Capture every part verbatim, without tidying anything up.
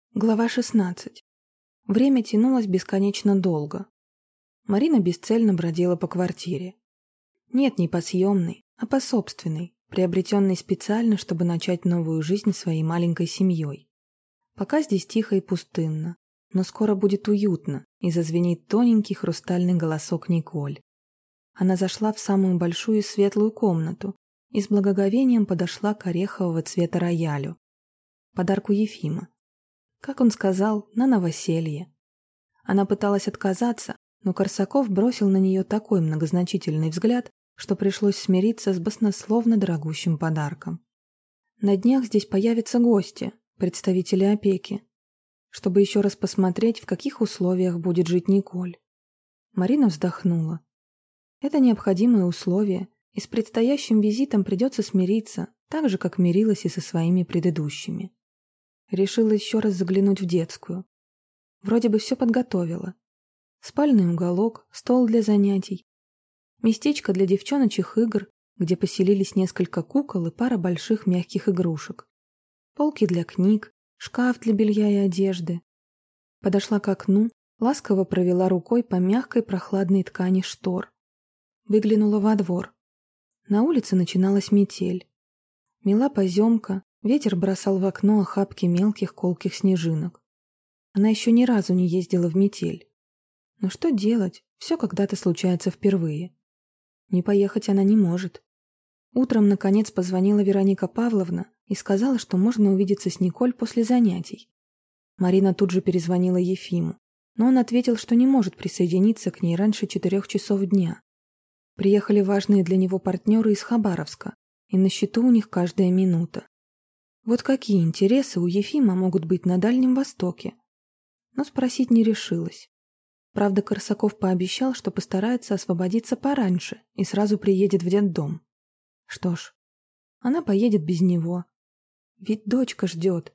Глава шестнадцать. Время тянулось бесконечно долго. Марина бесцельно бродила по квартире. Нет, не по съемной, а по собственной, приобретенной специально, чтобы начать новую жизнь своей маленькой семьей. Пока здесь тихо и пустынно, но скоро будет уютно, и зазвенит тоненький хрустальный голосок Николь. Она зашла в самую большую и светлую комнату и с благоговением подошла к орехового цвета роялю, подарку Ефима. Как он сказал, на новоселье. Она пыталась отказаться, но Корсаков бросил на нее такой многозначительный взгляд, что пришлось смириться с баснословно дорогущим подарком. На днях здесь появятся гости, представители опеки, чтобы еще раз посмотреть, в каких условиях будет жить Николь. Марина вздохнула. Это необходимые условия, и с предстоящим визитом придется смириться, так же, как мирилась и со своими предыдущими. Решила еще раз заглянуть в детскую. Вроде бы все подготовила. Спальный уголок, стол для занятий, местечко для девчоночьих игр, где поселились несколько кукол и пара больших мягких игрушек, полки для книг, шкаф для белья и одежды. Подошла к окну, ласково провела рукой по мягкой прохладной ткани штор. Выглянула во двор. На улице начиналась метель. Мела поземка, ветер бросал в окно охапки мелких колких снежинок. Она еще ни разу не ездила в метель. Но что делать? Все когда-то случается впервые. Не поехать она не может. Утром, наконец, позвонила Вероника Павловна и сказала, что можно увидеться с Николь после занятий. Марина тут же перезвонила Ефиму, но он ответил, что не может присоединиться к ней раньше четырех часов дня. Приехали важные для него партнеры из Хабаровска, и на счету у них каждая минута. Вот какие интересы у Ефима могут быть на Дальнем Востоке? Но спросить не решилась. Правда, Корсаков пообещал, что постарается освободиться пораньше и сразу приедет в детдом. Что ж, она поедет без него. Ведь дочка ждет.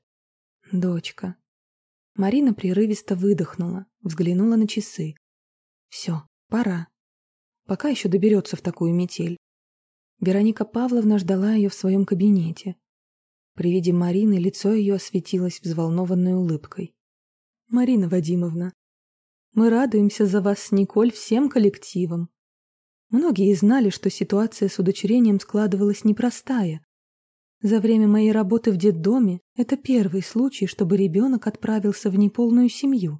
Дочка. Марина прерывисто выдохнула, взглянула на часы. Все, пора. Пока еще доберется в такую метель. Вероника Павловна ждала ее в своем кабинете. При виде Марины лицо ее осветилось взволнованной улыбкой. «Марина Вадимовна, мы радуемся за вас с Николь всем коллективом. Многие знали, что ситуация с удочерением складывалась непростая. За время моей работы в детдоме это первый случай, чтобы ребенок отправился в неполную семью.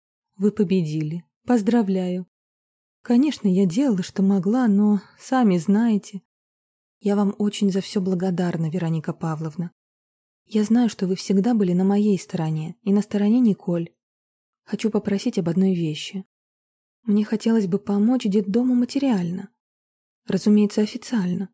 Вы победили. Поздравляю. Конечно, я делала, что могла, но, сами знаете, я вам очень за все благодарна, Вероника Павловна. Я знаю, что вы всегда были на моей стороне и на стороне Николь. Хочу попросить об одной вещи. Мне хотелось бы помочь детдому материально. Разумеется, официально.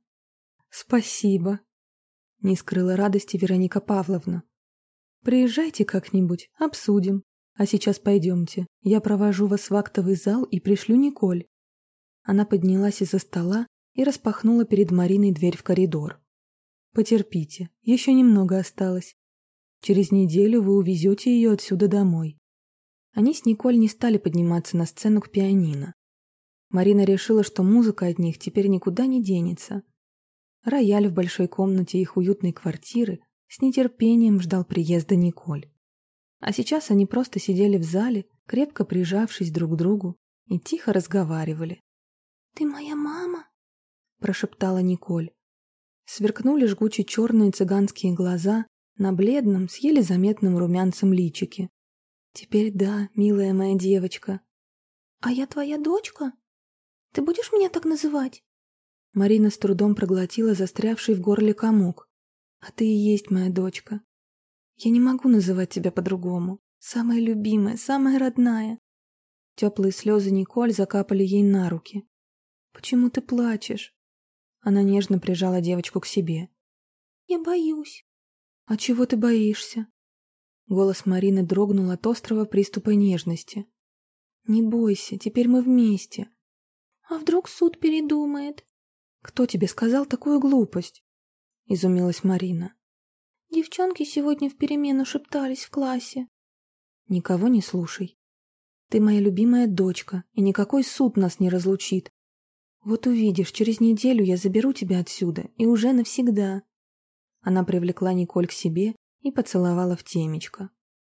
Спасибо. Не скрыла радости Вероника Павловна. Приезжайте как-нибудь, обсудим. А сейчас пойдемте. Я провожу вас в актовый зал и пришлю Николь. Она поднялась из-за стола и распахнула перед Мариной дверь в коридор. Потерпите, еще немного осталось. Через неделю вы увезете ее отсюда домой. Они с Николь не стали подниматься на сцену к пианино. Марина решила, что музыка от них теперь никуда не денется. Рояль в большой комнате их уютной квартиры с нетерпением ждал приезда Николь. А сейчас они просто сидели в зале, крепко прижавшись друг к другу, и тихо разговаривали. «Ты моя мама?» – прошептала Николь. Сверкнули жгучие черные цыганские глаза на бледном, с еле заметным румянцем личике. «Теперь да, милая моя девочка». «А я твоя дочка? Ты будешь меня так называть?» Марина с трудом проглотила застрявший в горле комок. «А ты и есть моя дочка. Я не могу называть тебя по-другому. Самая любимая, самая родная». Теплые слезы Николь закапали ей на руки. «Почему ты плачешь?» Она нежно прижала девочку к себе. «Я боюсь». «А чего ты боишься?» Голос Марины дрогнул от острого приступа нежности. «Не бойся, теперь мы вместе». «А вдруг суд передумает?» «Кто тебе сказал такую глупость?» — изумилась Марина. «Девчонки сегодня в перемену шептались в классе». «Никого не слушай. Ты моя любимая дочка, и никакой суд нас не разлучит. Вот увидишь, через неделю я заберу тебя отсюда, и уже навсегда». Она привлекла Николь к себе и поцеловала в темечко.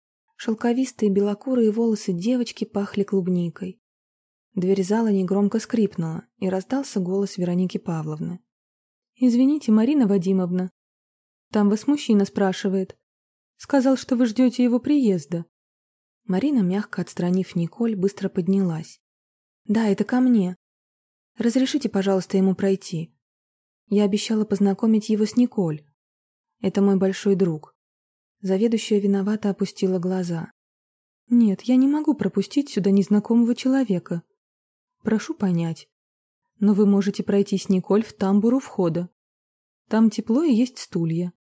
Шелковистые белокурые волосы девочки пахли клубникой. Дверь зала негромко скрипнула, и раздался голос Вероники Павловны. «Извините, Марина Вадимовна, там вас мужчина спрашивает. Сказал, что вы ждете его приезда». Марина, мягко отстранив Николь, быстро поднялась. «Да, это ко мне. Разрешите, пожалуйста, ему пройти. Я обещала познакомить его с Николь. Это мой большой друг». Заведующая виновато опустила глаза. «Нет, я не могу пропустить сюда незнакомого человека. Прошу понять. Но вы можете пройти с Николь в тамбур у входа. Там тепло и есть стулья.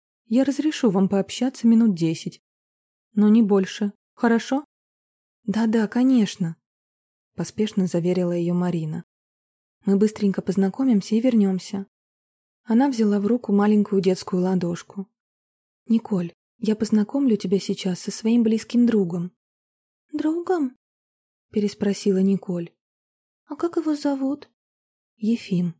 Я разрешу вам пообщаться минут десять. Но не больше. Хорошо?» «Да-да, конечно», — поспешно заверила ее Марина. «Мы быстренько познакомимся и вернемся». Она взяла в руку маленькую детскую ладошку. «Николь, я познакомлю тебя сейчас со своим близким другом». «Другом?» — переспросила Николь. «А как его зовут?» «Ефим.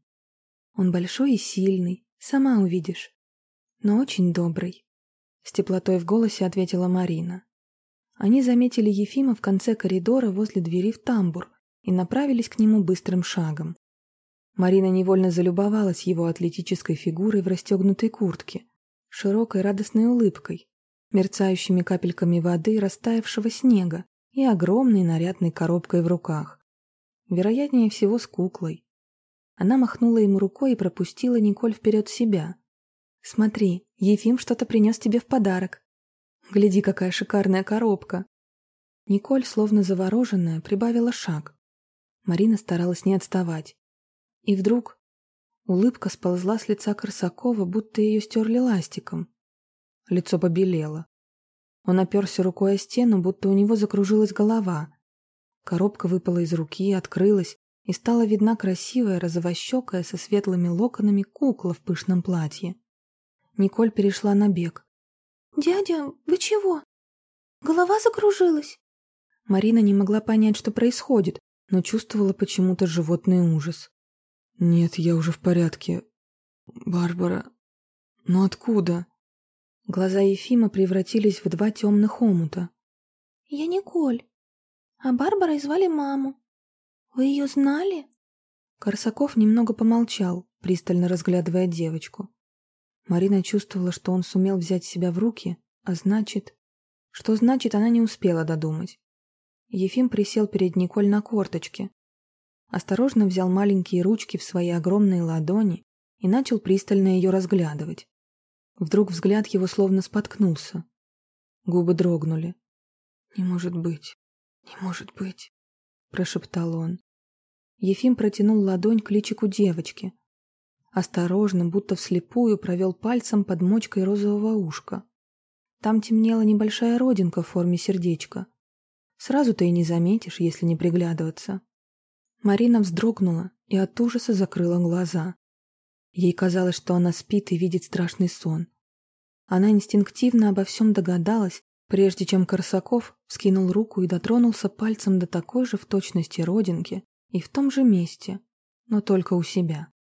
Он большой и сильный, сама увидишь. Но очень добрый», — с теплотой в голосе ответила Марина. Они заметили Ефима в конце коридора возле двери в тамбур и направились к нему быстрым шагом. Марина невольно залюбовалась его атлетической фигурой в расстегнутой куртке, широкой радостной улыбкой, мерцающими капельками воды растаявшего снега и огромной нарядной коробкой в руках. Вероятнее всего, с куклой. Она махнула ему рукой и пропустила Николь вперед себя. «Смотри, Ефим что-то принес тебе в подарок. Гляди, какая шикарная коробка!» Николь, словно завороженная, прибавила шаг. Марина старалась не отставать. И вдруг улыбка сползла с лица Корсакова, будто ее стерли ластиком. Лицо побелело. Он оперся рукой о стену, будто у него закружилась голова. Коробка выпала из руки, открылась, и стала видна красивая розовощекая со светлыми локонами кукла в пышном платье. Николь перешла на бег. «Дядя, вы чего? Голова закружилась?» Марина не могла понять, что происходит, но чувствовала почему-то животный ужас. «Нет, я уже в порядке. Барбара... Но откуда?» Глаза Ефима превратились в два темных омута. «Я Николь, а Барбарой звали маму. Вы ее знали?» Корсаков немного помолчал, пристально разглядывая девочку. Марина чувствовала, что он сумел взять себя в руки, а значит... Что значит, она не успела додумать. Ефим присел перед Николь на корточки. Осторожно взял маленькие ручки в свои огромные ладони и начал пристально ее разглядывать. Вдруг взгляд его словно споткнулся. Губы дрогнули. «Не может быть, не может быть», — прошептал он. Ефим протянул ладонь к личику девочки. Осторожно, будто вслепую, провел пальцем под мочкой розового ушка. Там темнела небольшая родинка в форме сердечка. Сразу ты и не заметишь, если не приглядываться. Марина вздрогнула и от ужаса закрыла глаза. Ей казалось, что она спит и видит страшный сон. Она инстинктивно обо всем догадалась, прежде чем Корсаков вскинул руку и дотронулся пальцем до такой же в точности родинки и в том же месте, но только у себя.